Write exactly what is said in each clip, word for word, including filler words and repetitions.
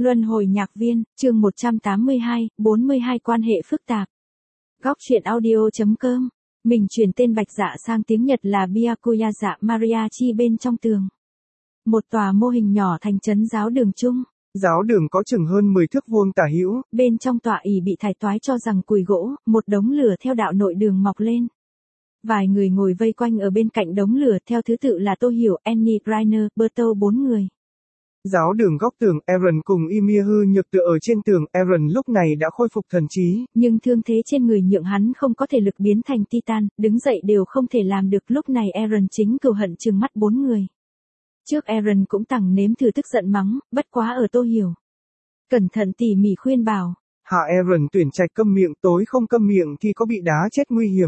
Luân hồi nhạc viên, chương một trăm tám mươi hai, bốn mươi hai quan hệ phức tạp. Góc truyện audio.com. Mình chuyển tên Bạch Dạ sang tiếng Nhật là Byakuya Dạ Mariachi bên trong tường. Một tòa mô hình nhỏ thành trấn giáo đường chung. Giáo đường có chừng hơn mười thước vuông tả hữu. Bên trong tòa ỷ bị thải toái cho rằng cùi gỗ, một đống lửa theo đạo nội đường mọc lên. Vài người ngồi vây quanh ở bên cạnh đống lửa theo thứ tự là Tô Hiểu, Annie, Rainer, Berto bốn người. Giáo đường góc tường, Eren cùng Ymir hư nhược tựa ở trên tường, Eren lúc này đã khôi phục thần trí. Nhưng thương thế trên người nhượng hắn không có thể lực biến thành Titan, đứng dậy đều không thể làm được. Lúc này Eren chính cừu hận trừng mắt bốn người. Trước Eren cũng tằng nếm thử tức giận mắng, bất quá ở Tô Hiểu. Cẩn thận tỉ mỉ khuyên bảo. Hạ Eren tuyển trạch câm miệng, tối không câm miệng thì có bị đá chết nguy hiểm.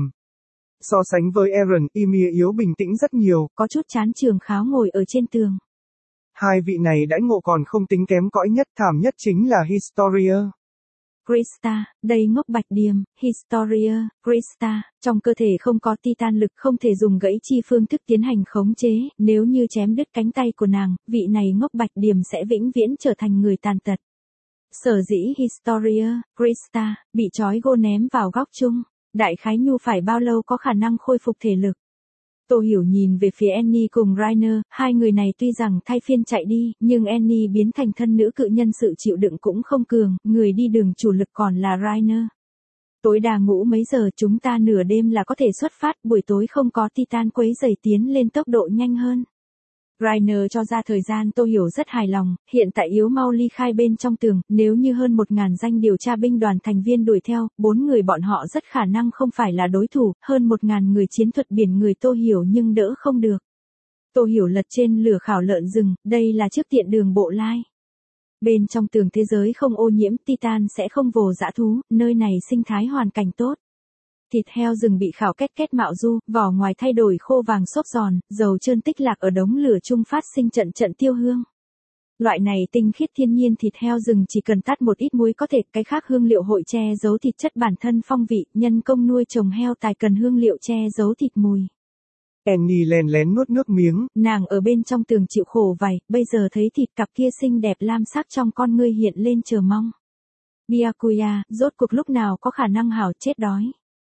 So sánh với Eren, Ymir yếu bình tĩnh rất nhiều. Có chút chán trường kháo ngồi ở trên tường. Hai vị này đãi ngộ còn không tính kém cõi, nhất thảm nhất chính là Historia. Krista, đây ngốc bạch điềm, Historia, Krista, trong cơ thể không có Titan lực, không thể dùng gãy chi phương thức tiến hành khống chế, nếu như chém đứt cánh tay của nàng, vị này ngốc bạch điềm sẽ vĩnh viễn trở thành người tàn tật. Sở dĩ Historia, Krista, bị trói gô ném vào góc chung, đại khái nhu phải bao lâu có khả năng khôi phục thể lực. Tô Hiểu nhìn về phía Annie cùng Rainer, hai người này tuy rằng thay phiên chạy đi, nhưng Annie biến thành thân nữ cự nhân sự chịu đựng cũng không cường, người đi đường chủ lực còn là Rainer. Tối đa ngủ mấy giờ, chúng ta nửa đêm là có thể xuất phát, buổi tối không có Titan quấy rầy tiến lên tốc độ nhanh hơn. Rainer cho ra thời gian. Tô Hiểu rất hài lòng, hiện tại yếu mau ly khai bên trong tường, nếu như hơn một ngàn danh điều tra binh đoàn thành viên đuổi theo, bốn người bọn họ rất khả năng không phải là đối thủ, hơn một ngàn người chiến thuật biển người Tô Hiểu nhưng đỡ không được. Tô Hiểu lật trên lửa khảo lợn rừng, đây là trước tiện đường bộ lai. Bên trong tường thế giới không ô nhiễm, Titan sẽ không vồ dã thú, nơi này sinh thái hoàn cảnh tốt. Thịt heo rừng bị khảo két két mạo du, vỏ ngoài thay đổi khô vàng xốp giòn, dầu trơn tích lạc ở đống lửa chung phát sinh trận trận tiêu hương. Loại này tinh khiết thiên nhiên thịt heo rừng chỉ cần tát một ít muối có thể, cái khác hương liệu hội che giấu thịt chất bản thân phong vị, nhân công nuôi trồng heo tài cần hương liệu che giấu thịt mùi. Annie lén lén nuốt nước miếng. Nàng ở bên trong tường chịu khổ vài, bây giờ thấy thịt cặp kia xinh đẹp lam sắc trong con ngươi hiện lên chờ mong. Byakuya, rốt cuộc lúc nào có khả năng hảo chết đói.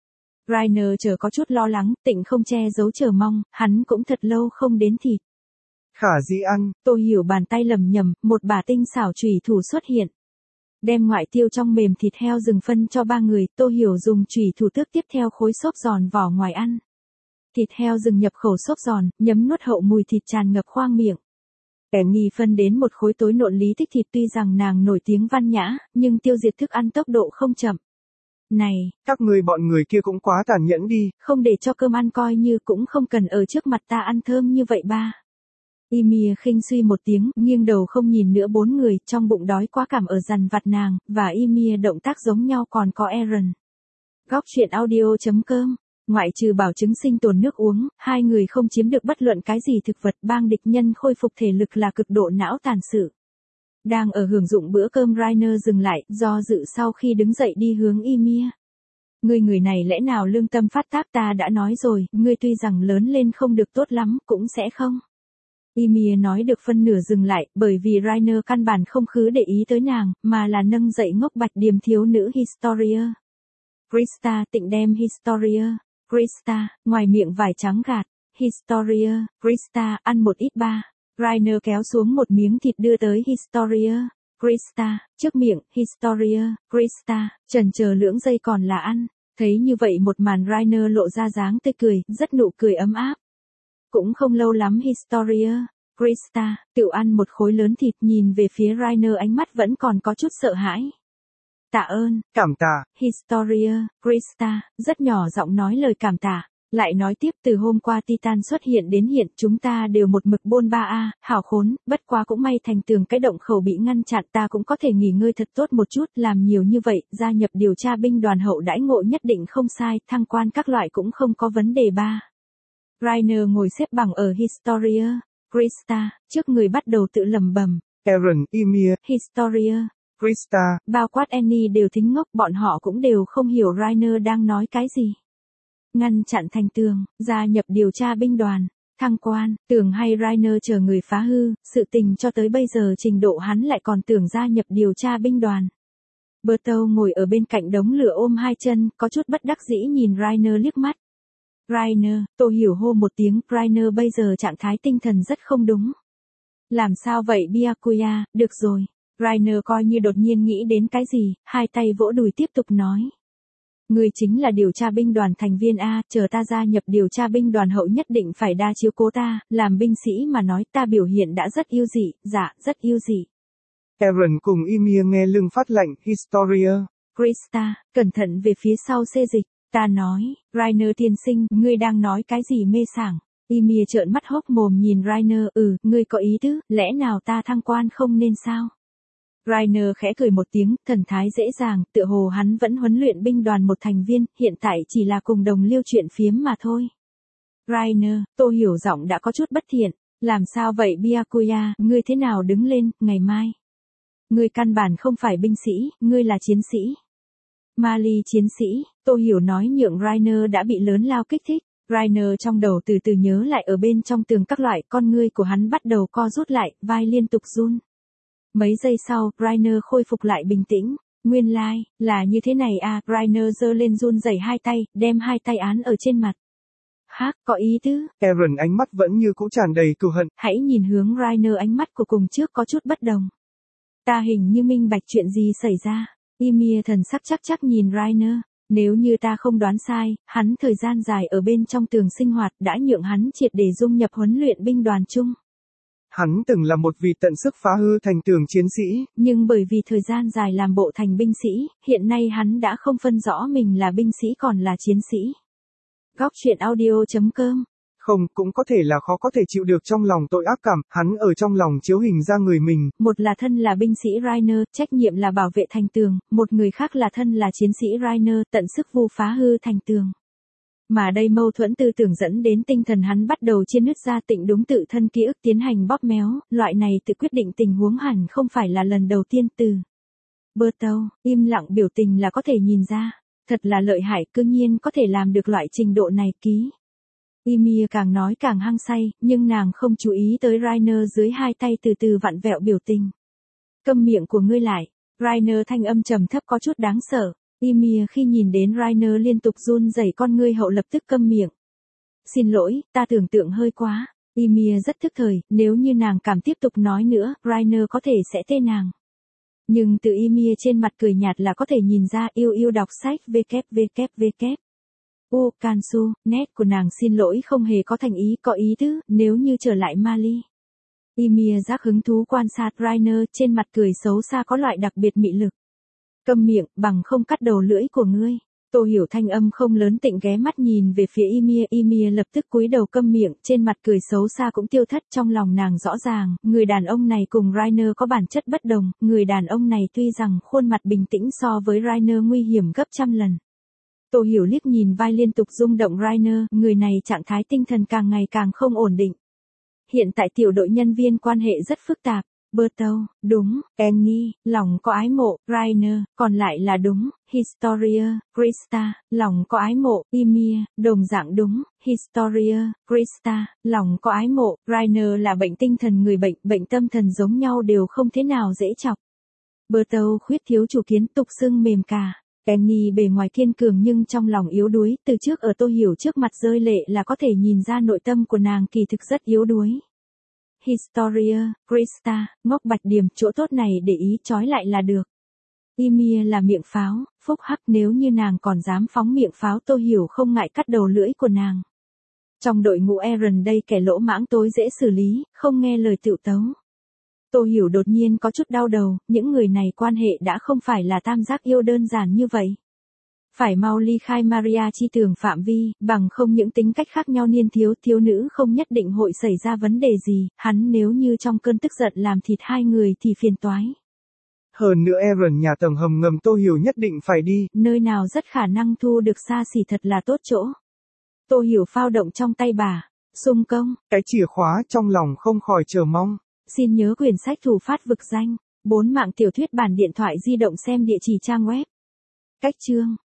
Rainer chờ có chút lo lắng, Tịnh không che giấu chờ mong, hắn cũng thật lâu không đến thịt. Khả dĩ ăn. Tô Hiểu bàn tay lầm nhầm, một bà tinh xảo chùy thủ xuất hiện. Đem ngoại tiêu trong mềm thịt heo rừng phân cho ba người, Tô Hiểu dùng chùy thủ tước tiếp theo khối xốp giòn vỏ ngoài ăn. Thịt heo rừng nhập khẩu xốp giòn, nhấm nuốt hậu mùi thịt tràn ngập khoang miệng. Annie phân đến một khối tối nộn lý thích thịt, tuy rằng nàng nổi tiếng văn nhã, nhưng tiêu diệt thức ăn tốc độ không chậm. Này, các ngươi bọn người kia cũng quá tàn nhẫn đi. Không để cho cơm ăn coi như cũng không cần ở trước mặt ta ăn thơm như vậy ba. Ymir khinh suy một tiếng, nghiêng đầu không nhìn nữa bốn người, trong bụng đói quá cảm ở dằn vặt nàng, và Ymir động tác giống nhau còn có Eren. Góc truyện audio.com. Ngoại trừ bảo chứng sinh tồn nước uống, hai người không chiếm được bất luận cái gì thực vật, bang địch nhân khôi phục thể lực là cực độ não tàn sự. Đang ở hưởng dụng bữa cơm, Rainer dừng lại, do dự sau khi đứng dậy đi hướng Ymir. Ngươi người này lẽ nào lương tâm phát tác, ta đã nói rồi, ngươi tuy rằng lớn lên không được tốt lắm, cũng sẽ không. Ymir nói được phân nửa dừng lại, bởi vì Rainer căn bản không khứ để ý tới nàng, mà là nâng dậy ngốc bạch điềm thiếu nữ Historia. Krista, Tịnh đem Historia. Krista, ngoài miệng vải trắng gạt. Historia, Krista, ăn một ít ba. Rainer kéo xuống một miếng thịt đưa tới Historia, Krista, trước miệng, Historia, Krista, chần chờ lưỡng giây còn là ăn. Thấy như vậy một màn, Rainer lộ ra dáng tươi cười, rất nụ cười ấm áp. Cũng không lâu lắm Historia, Krista, tự ăn một khối lớn thịt, nhìn về phía Rainer ánh mắt vẫn còn có chút sợ hãi. Tạ ơn, cảm tạ. Historia, Krista, rất nhỏ giọng nói lời cảm tạ. Lại nói tiếp, từ hôm qua Titan xuất hiện đến hiện, chúng ta đều một mực bôn ba a, hảo khốn, bất quá cũng may thành tường cái động khẩu bị ngăn chặn, ta cũng có thể nghỉ ngơi thật tốt một chút, làm nhiều như vậy, gia nhập điều tra binh đoàn hậu đãi ngộ nhất định không sai, thăng quan các loại cũng không có vấn đề ba. Rainer ngồi xếp bằng ở Historia, Krista, trước người bắt đầu tự lẩm bẩm. Eren, Ymir, Historia, Krista, bao quát Annie đều thính ngốc, bọn họ cũng đều không hiểu Rainer đang nói cái gì. Ngăn chặn thành tường, gia nhập điều tra binh đoàn. Thăng quan, tưởng hay Rainer chờ người phá hư, sự tình cho tới bây giờ trình độ hắn lại còn tưởng gia nhập điều tra binh đoàn. Bertow ngồi ở bên cạnh đống lửa ôm hai chân, có chút bất đắc dĩ nhìn Rainer liếc mắt. Rainer, tôi hiểu hô một tiếng, Rainer bây giờ trạng thái tinh thần rất không đúng. Làm sao vậy Byakuya, được rồi. Rainer coi như đột nhiên nghĩ đến cái gì, hai tay vỗ đùi tiếp tục nói. Người chính là điều tra binh đoàn thành viên A, chờ ta gia nhập điều tra binh đoàn hậu nhất định phải đa chiếu cố ta, làm binh sĩ mà nói ta biểu hiện đã rất yêu dị, dạ, rất yêu dị. Eren cùng Ymir nghe lưng phát lạnh, Historia. Krista, cẩn thận về phía sau xê dịch, ta nói, Rainer tiên sinh, ngươi đang nói cái gì mê sảng. Ymir trợn mắt hốc mồm nhìn Rainer, ừ, ngươi có ý tứ, lẽ nào ta thăng quan không nên sao? Rainer khẽ cười một tiếng, thần thái dễ dàng, tựa hồ hắn vẫn huấn luyện binh đoàn một thành viên, hiện tại chỉ là cùng đồng liêu chuyện phiếm mà thôi. Rainer, tôi hiểu giọng đã có chút bất thiện, làm sao vậy Byakuya, ngươi thế nào đứng lên, ngày mai? Ngươi căn bản không phải binh sĩ, ngươi là chiến sĩ. Mali chiến sĩ, tôi hiểu nói nhượng Rainer đã bị lớn lao kích thích. Rainer trong đầu từ từ nhớ lại ở bên trong tường các loại, con ngươi của hắn bắt đầu co rút lại, vai liên tục run. Mấy giây sau, Rainer khôi phục lại bình tĩnh. Nguyên lai, like, là như thế này à, Rainer giơ lên run rẩy hai tay, đem hai tay án ở trên mặt. Hác, có ý tứ. Eren ánh mắt vẫn như cũ tràn đầy cừu hận. Hãy nhìn hướng Rainer, ánh mắt của cùng trước có chút bất đồng. Ta hình như minh bạch chuyện gì xảy ra. Ymir thần sắc chắc chắc nhìn Rainer. Nếu như ta không đoán sai, hắn thời gian dài ở bên trong tường sinh hoạt đã nhượng hắn triệt để dung nhập huấn luyện binh đoàn chung. Hắn từng là một vị tận sức phá hư thành tường chiến sĩ. Nhưng bởi vì thời gian dài làm bộ thành binh sĩ, hiện nay hắn đã không phân rõ mình là binh sĩ còn là chiến sĩ. Góc truyện audio chấm com. Không, cũng có thể là khó có thể chịu được trong lòng tội ác cảm, hắn ở trong lòng chiếu hình ra người mình. Một là thân là binh sĩ Rainer, trách nhiệm là bảo vệ thành tường, một người khác là thân là chiến sĩ Rainer, tận sức vu phá hư thành tường. Mà đây mâu thuẫn tư tưởng dẫn đến tinh thần hắn bắt đầu chia nứt ra, tịnh đúng tự thân ký ức tiến hành bóp méo, loại này tự quyết định tình huống hẳn không phải là lần đầu tiên từ. Bertow, im lặng biểu tình là có thể nhìn ra, thật là lợi hại, cư nhiên có thể làm được loại trình độ này ký. Ymir càng nói càng hăng say, nhưng nàng không chú ý tới Rainer dưới hai tay từ từ vặn vẹo biểu tình. Câm miệng của ngươi lại, Rainer thanh âm trầm thấp có chút đáng sợ. Ymir khi nhìn đến Rainer liên tục run rẩy con ngươi hậu lập tức câm miệng. Xin lỗi, ta tưởng tượng hơi quá. Ymir rất thức thời, nếu như nàng cảm tiếp tục nói nữa, Rainer có thể sẽ tê nàng. Nhưng từ Ymir trên mặt cười nhạt là có thể nhìn ra yêu yêu đọc sách www. U Kansu, nét của nàng xin lỗi không hề có thành ý, có ý tứ, nếu như trở lại Mali. Ymir giác hứng thú quan sát Rainer, trên mặt cười xấu xa có loại đặc biệt mị lực. Câm miệng, bằng không cắt đầu lưỡi của ngươi. Tô Hiểu thanh âm không lớn tịnh ghé mắt nhìn về phía Ymir, Ymir lập tức cúi đầu câm miệng, trên mặt cười xấu xa cũng tiêu thất, trong lòng nàng rõ ràng, người đàn ông này cùng Rainer có bản chất bất đồng, người đàn ông này tuy rằng khuôn mặt bình tĩnh so với Rainer nguy hiểm gấp trăm lần. Tô Hiểu liếc nhìn vai liên tục rung động Rainer, người này trạng thái tinh thần càng ngày càng không ổn định. Hiện tại tiểu đội nhân viên quan hệ rất phức tạp. Bertow, đúng, Annie, lòng có ái mộ, Rainer, còn lại là đúng, Historia, Krista, lòng có ái mộ, Ymir, đồng dạng đúng, Historia, Krista, lòng có ái mộ, Rainer là bệnh tinh thần, người bệnh, bệnh tâm thần giống nhau đều không thế nào dễ chọc. Bertow khuyết thiếu chủ kiến, tục xưng mềm cà. Annie bề ngoài kiên cường nhưng trong lòng yếu đuối, từ trước ở Tô Hiểu trước mặt rơi lệ là có thể nhìn ra nội tâm của nàng kỳ thực rất yếu đuối. Historia, Krista, ngốc bạch điểm, chỗ tốt này để ý trói lại là được. Ymir là miệng pháo, phúc hắc, nếu như nàng còn dám phóng miệng pháo Tô Hiểu không ngại cắt đầu lưỡi của nàng. Trong đội ngũ Eren đây kẻ lỗ mãng tối dễ xử lý, không nghe lời tựu tấu. Tô Hiểu đột nhiên có chút đau đầu, những người này quan hệ đã không phải là tam giác yêu đơn giản như vậy. Phải mau ly khai Maria chi tường phạm vi, bằng không những tính cách khác nhau niên thiếu thiếu nữ không nhất định hội xảy ra vấn đề gì, hắn nếu như trong cơn tức giận làm thịt hai người thì phiền toái. Hơn nữa Eren nhà tầng hầm ngầm Tô Hiểu nhất định phải đi. Nơi nào rất khả năng thu được xa xỉ thật là tốt chỗ. Tô Hiểu phao động trong tay bà, xung công. Cái chìa khóa trong lòng không khỏi chờ mong. Xin nhớ quyển sách thủ phát vực danh, bốn mạng tiểu thuyết bản điện thoại di động xem địa chỉ trang web. Cách chương.